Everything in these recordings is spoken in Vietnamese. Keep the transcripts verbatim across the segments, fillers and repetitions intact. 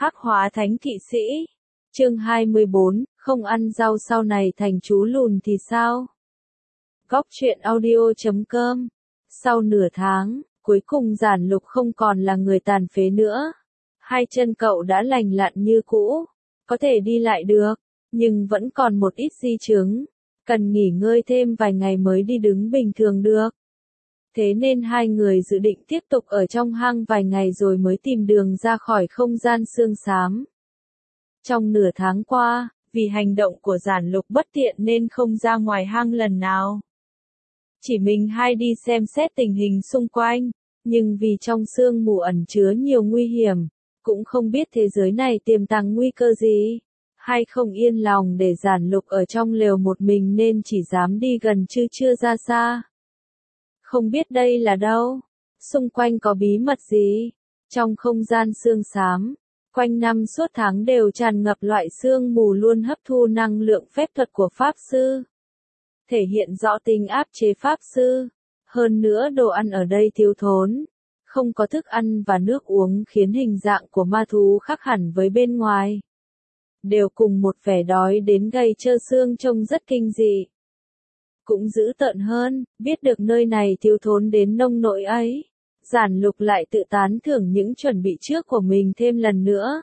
Hắc hóa thánh thị sĩ. Chương hai mươi bốn, không ăn rau sau này thành chú lùn thì sao? Góc truyện audio chấm com. Sau nửa tháng, cuối cùng Giản Lục không còn là người tàn phế nữa. Hai chân cậu đã lành lặn như cũ, có thể đi lại được, nhưng vẫn còn một ít di chứng, cần nghỉ ngơi thêm vài ngày mới đi đứng bình thường được. Thế nên hai người dự định tiếp tục ở trong hang vài ngày rồi mới tìm đường ra khỏi không gian xương xám. Trong nửa tháng qua, vì hành động của Giản Lục bất tiện nên không ra ngoài hang lần nào. Chỉ mình hai đi xem xét tình hình xung quanh, nhưng vì trong sương mù ẩn chứa nhiều nguy hiểm, cũng không biết thế giới này tiềm tàng nguy cơ gì, hay không yên lòng để Giản Lục ở trong lều một mình nên chỉ dám đi gần chứ chưa ra xa. Không biết đây là đâu, xung quanh có bí mật gì. Trong không gian sương xám, quanh năm suốt tháng đều tràn ngập loại sương mù luôn hấp thu năng lượng phép thuật của Pháp Sư, thể hiện rõ tính áp chế Pháp Sư. Hơn nữa đồ ăn ở đây thiếu thốn, không có thức ăn và nước uống khiến hình dạng của ma thú khác hẳn với bên ngoài. Đều cùng một vẻ đói đến gầy trơ xương trông rất kinh dị. Cũng dữ tợn hơn, biết được nơi này thiếu thốn đến nông nỗi ấy, Giản Lục lại tự tán thưởng những chuẩn bị trước của mình thêm lần nữa.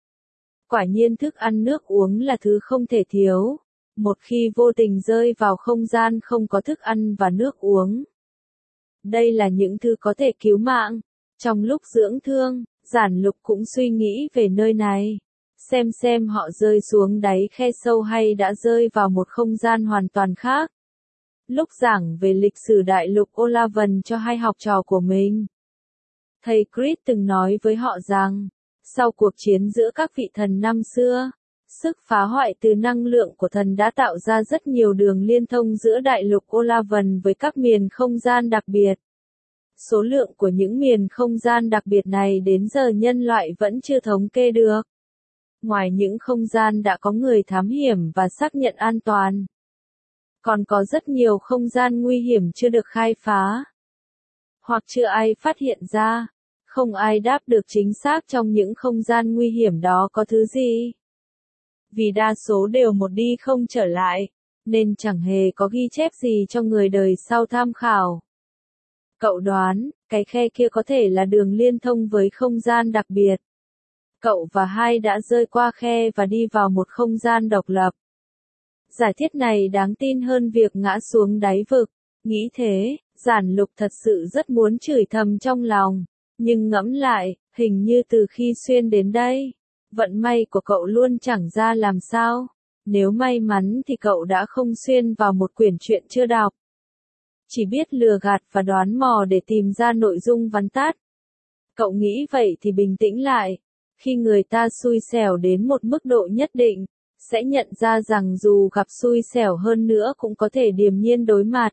Quả nhiên thức ăn nước uống là thứ không thể thiếu, một khi vô tình rơi vào không gian không có thức ăn và nước uống. Đây là những thứ có thể cứu mạng. Trong lúc dưỡng thương, Giản Lục cũng suy nghĩ về nơi này, xem xem họ rơi xuống đáy khe sâu hay đã rơi vào một không gian hoàn toàn khác. Lúc giảng về lịch sử đại lục Olavan cho hai học trò của mình, thầy Chris từng nói với họ rằng, sau cuộc chiến giữa các vị thần năm xưa, sức phá hoại từ năng lượng của thần đã tạo ra rất nhiều đường liên thông giữa đại lục Olavan với các miền không gian đặc biệt. Số lượng của những miền không gian đặc biệt này đến giờ nhân loại vẫn chưa thống kê được. Ngoài những không gian đã có người thám hiểm và xác nhận an toàn, còn có rất nhiều không gian nguy hiểm chưa được khai phá, hoặc chưa ai phát hiện ra. Không ai đáp được chính xác trong những không gian nguy hiểm đó có thứ gì. Vì đa số đều một đi không trở lại, nên chẳng hề có ghi chép gì cho người đời sau tham khảo. Cậu đoán, cái khe kia có thể là đường liên thông với không gian đặc biệt. Cậu và hai đã rơi qua khe và đi vào một không gian độc lập. Giải thiết này đáng tin hơn việc ngã xuống đáy vực. Nghĩ thế, Giản Lục thật sự rất muốn chửi thầm trong lòng. Nhưng ngẫm lại, hình như từ khi xuyên đến đây, vận may của cậu luôn chẳng ra làm sao. Nếu may mắn thì cậu đã không xuyên vào một quyển truyện chưa đọc. Chỉ biết lừa gạt và đoán mò để tìm ra nội dung vắn tắt. Cậu nghĩ vậy thì bình tĩnh lại. Khi người ta xui xẻo đến một mức độ nhất định, sẽ nhận ra rằng dù gặp xui xẻo hơn nữa cũng có thể điềm nhiên đối mặt.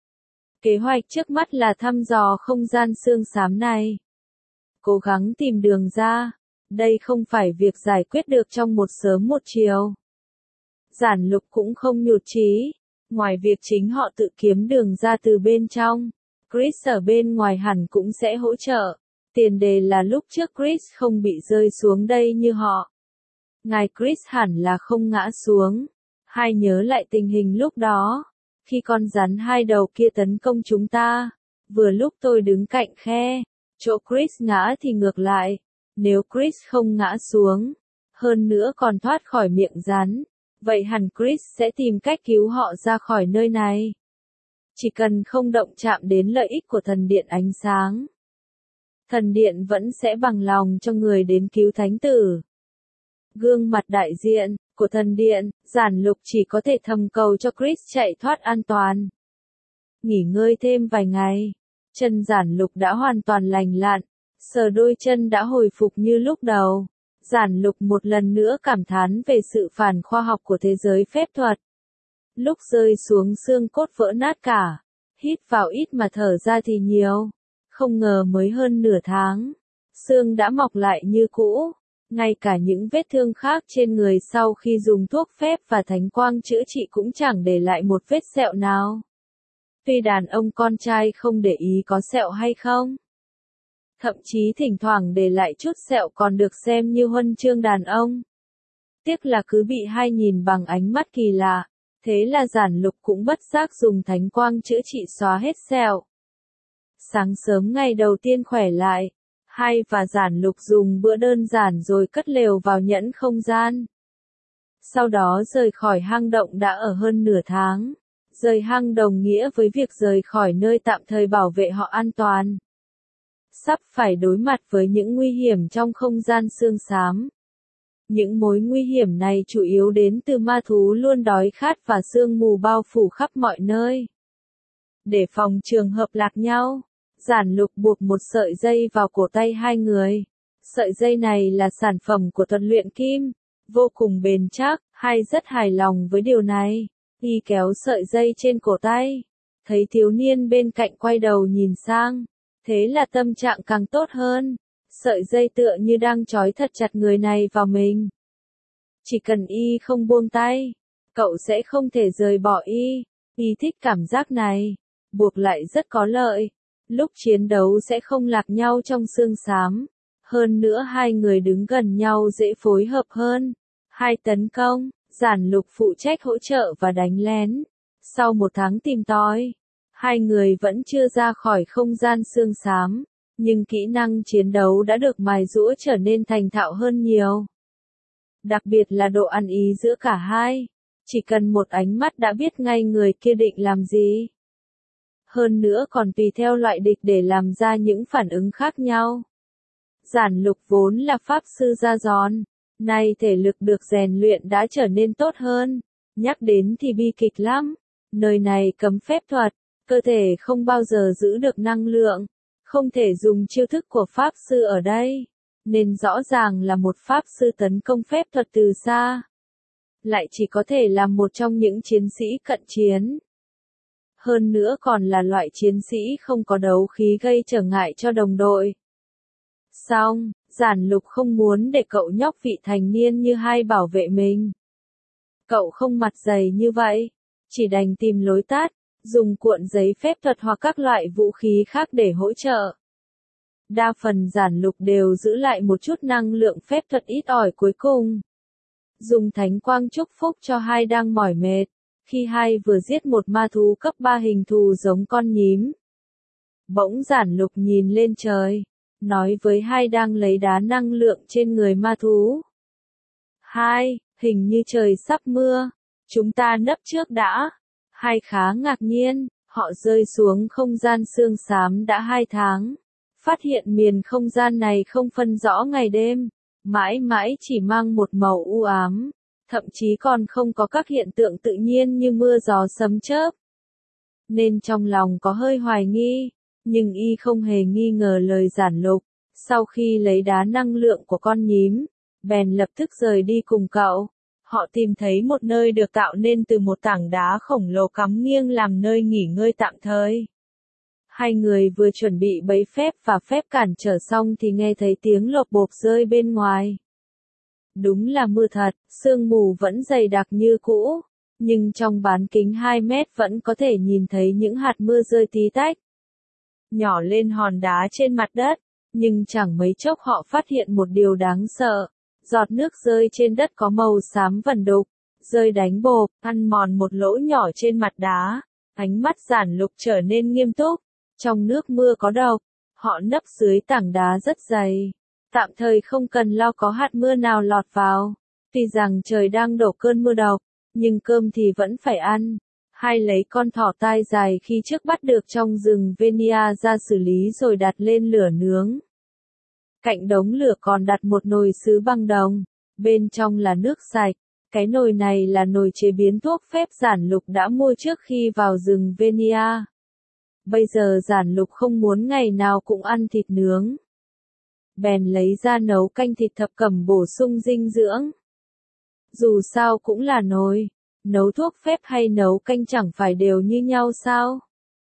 Kế hoạch trước mắt là thăm dò không gian xương xám này. Cố gắng tìm đường ra. Đây không phải việc giải quyết được trong một sớm một chiều. Giản Lục cũng không nhụt chí. Ngoài việc chính họ tự kiếm đường ra từ bên trong, Chris ở bên ngoài hẳn cũng sẽ hỗ trợ. Tiền đề là lúc trước Chris không bị rơi xuống đây như họ. Ngài Chris hẳn là không ngã xuống. Hai nhớ lại tình hình lúc đó, khi con rắn hai đầu kia tấn công chúng ta. Vừa lúc tôi đứng cạnh khe, chỗ Chris ngã thì ngược lại. Nếu Chris không ngã xuống, hơn nữa còn thoát khỏi miệng rắn, vậy hẳn Chris sẽ tìm cách cứu họ ra khỏi nơi này. Chỉ cần không động chạm đến lợi ích của thần điện ánh sáng, thần điện vẫn sẽ bằng lòng cho người đến cứu thánh tử. Gương mặt đại diện của thần điện, Giản Lục chỉ có thể thầm cầu cho Chris chạy thoát an toàn. Nghỉ ngơi thêm vài ngày, chân Giản Lục đã hoàn toàn lành lặn, sờ đôi chân đã hồi phục như lúc đầu. Giản Lục một lần nữa cảm thán về sự phản khoa học của thế giới phép thuật. Lúc rơi xuống xương cốt vỡ nát cả, hít vào ít mà thở ra thì nhiều. Không ngờ mới hơn nửa tháng, xương đã mọc lại như cũ. Ngay cả những vết thương khác trên người sau khi dùng thuốc phép và thánh quang chữa trị cũng chẳng để lại một vết sẹo nào. Tuy đàn ông con trai không để ý có sẹo hay không, thậm chí thỉnh thoảng để lại chút sẹo còn được xem như huân chương đàn ông. Tiếc là cứ bị hai nhìn bằng ánh mắt kỳ lạ, thế là Giản Lục cũng bất giác dùng thánh quang chữa trị xóa hết sẹo. Sáng sớm ngày đầu tiên khỏe lại, Hai và Giản Lục dùng bữa đơn giản rồi cất lều vào nhẫn không gian. Sau đó rời khỏi hang động đã ở hơn nửa tháng. Rời hang đồng nghĩa với việc rời khỏi nơi tạm thời bảo vệ họ an toàn. Sắp phải đối mặt với những nguy hiểm trong không gian xương xám. Những mối nguy hiểm này chủ yếu đến từ ma thú luôn đói khát và sương mù bao phủ khắp mọi nơi. Để phòng trường hợp lạc nhau, Giản Lục buộc một sợi dây vào cổ tay hai người. Sợi dây này là sản phẩm của thuật luyện kim, vô cùng bền chắc, Hai rất hài lòng với điều này. Y kéo sợi dây trên cổ tay, thấy thiếu niên bên cạnh quay đầu nhìn sang, thế là tâm trạng càng tốt hơn. Sợi dây tựa như đang trói thật chặt người này vào mình. Chỉ cần y không buông tay, cậu sẽ không thể rời bỏ y. Y thích cảm giác này, buộc lại rất có lợi. Lúc chiến đấu sẽ không lạc nhau trong xương xám. Hơn nữa hai người đứng gần nhau dễ phối hợp hơn. Hai tấn công, Giản Lục phụ trách hỗ trợ và đánh lén. Sau một tháng tìm tòi, hai người vẫn chưa ra khỏi không gian xương xám, nhưng kỹ năng chiến đấu đã được mài giũa trở nên thành thạo hơn nhiều. Đặc biệt là độ ăn ý giữa cả hai, chỉ cần một ánh mắt đã biết ngay người kia định làm gì. Hơn nữa còn tùy theo loại địch để làm ra những phản ứng khác nhau. Giản Lục vốn là pháp sư da giòn, nay thể lực được rèn luyện đã trở nên tốt hơn. Nhắc đến thì bi kịch lắm, nơi này cấm phép thuật, cơ thể không bao giờ giữ được năng lượng, không thể dùng chiêu thức của pháp sư ở đây, nên rõ ràng là một pháp sư tấn công phép thuật từ xa. Lại chỉ có thể là một trong những chiến sĩ cận chiến. Hơn nữa còn là loại chiến sĩ không có đấu khí gây trở ngại cho đồng đội. Xong, Giản Lục không muốn để cậu nhóc vị thành niên như Hai bảo vệ mình. Cậu không mặt dày như vậy, chỉ đành tìm lối tắt, dùng cuộn giấy phép thuật hoặc các loại vũ khí khác để hỗ trợ. Đa phần Giản Lục đều giữ lại một chút năng lượng phép thuật ít ỏi cuối cùng. Dùng thánh quang chúc phúc cho Hai đang mỏi mệt, khi Hai vừa giết một ma thú cấp ba hình thù giống con nhím. Bỗng Giản Lục nhìn lên trời, nói với Hai đang lấy đá năng lượng trên người ma thú. Hai, hình như trời sắp mưa, chúng ta nấp trước đã. Hai khá ngạc nhiên, họ rơi xuống không gian xương xám đã hai tháng. Phát hiện miền không gian này không phân rõ ngày đêm, mãi mãi chỉ mang một màu u ám, thậm chí còn không có các hiện tượng tự nhiên như mưa gió sấm chớp. Nên trong lòng có hơi hoài nghi, nhưng y không hề nghi ngờ lời Giản Lục. Sau khi lấy đá năng lượng của con nhím, bèn lập tức rời đi cùng cậu. Họ tìm thấy một nơi được tạo nên từ một tảng đá khổng lồ cắm nghiêng làm nơi nghỉ ngơi tạm thời. Hai người vừa chuẩn bị bẫy phép và phép cản trở xong thì nghe thấy tiếng lộp bộp rơi bên ngoài. Đúng là mưa thật, sương mù vẫn dày đặc như cũ, nhưng trong bán kính hai mét vẫn có thể nhìn thấy những hạt mưa rơi tí tách. Nhỏ lên hòn đá trên mặt đất, nhưng chẳng mấy chốc họ phát hiện một điều đáng sợ. Giọt nước rơi trên đất có màu xám vẩn đục, rơi đánh bộp, ăn mòn một lỗ nhỏ trên mặt đá. Ánh mắt Giản Lục trở nên nghiêm túc. Trong nước mưa có độc, họ nấp dưới tảng đá rất dày. Tạm thời không cần lo có hạt mưa nào lọt vào. Tuy rằng trời đang đổ cơn mưa độc, nhưng cơm thì vẫn phải ăn. Hai lấy con thỏ tai dài khi trước bắt được trong rừng Venia ra xử lý rồi đặt lên lửa nướng. Cạnh đống lửa còn đặt một nồi sứ bằng đồng, bên trong là nước sạch. Cái nồi này là nồi chế biến thuốc phép Giản Lục đã mua trước khi vào rừng Venia. Bây giờ Giản Lục không muốn ngày nào cũng ăn thịt nướng. Bèn lấy ra nấu canh thịt thập cẩm bổ sung dinh dưỡng. Dù sao cũng là nồi, nấu thuốc phép hay nấu canh chẳng phải đều như nhau sao?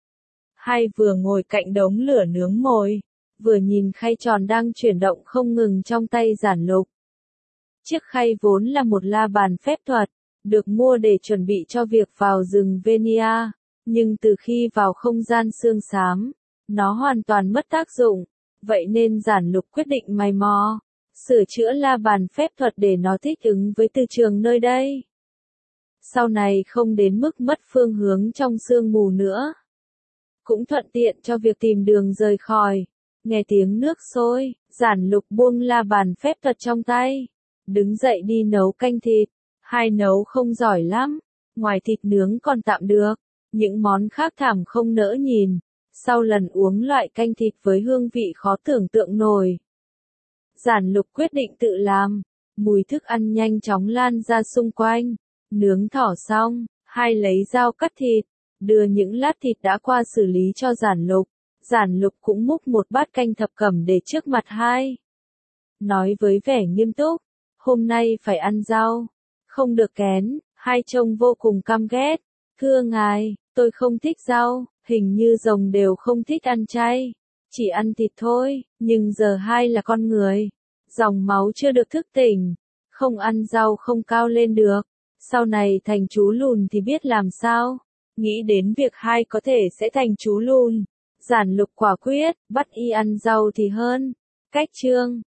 Hai vừa ngồi cạnh đống lửa nướng mồi, vừa nhìn khay tròn đang chuyển động không ngừng trong tay Giản Lục. Chiếc khay vốn là một la bàn phép thuật, được mua để chuẩn bị cho việc vào rừng Venia, nhưng từ khi vào không gian xương xám, nó hoàn toàn mất tác dụng. Vậy nên Giản Lục quyết định mày mò, sửa chữa la bàn phép thuật để nó thích ứng với từ trường nơi đây. Sau này không đến mức mất phương hướng trong sương mù nữa. Cũng thuận tiện cho việc tìm đường rời khỏi. Nghe tiếng nước sôi, Giản Lục buông la bàn phép thuật trong tay. Đứng dậy đi nấu canh thịt. Hai nấu không giỏi lắm. Ngoài thịt nướng còn tạm được. Những món khác thảm không nỡ nhìn. Sau lần uống loại canh thịt với hương vị khó tưởng tượng nổi, Giản Lục quyết định tự làm. Mùi thức ăn nhanh chóng lan ra xung quanh. Nướng thỏ xong, hai lấy dao cắt thịt, đưa những lát thịt đã qua xử lý cho Giản Lục. Giản Lục cũng múc một bát canh thập cẩm để trước mặt hai. Nói với vẻ nghiêm túc, hôm nay phải ăn rau, không được kén. Hai trông vô cùng căm ghét. Thưa ngài, tôi không thích rau, hình như rồng đều không thích ăn chay, chỉ ăn thịt thôi, nhưng giờ hai là con người. Dòng máu chưa được thức tỉnh, không ăn rau không cao lên được. Sau này thành chú lùn thì biết làm sao. Nghĩ đến việc hai có thể sẽ thành chú lùn, Giản Lục quả quyết, bắt y ăn rau thì hơn. Cách chương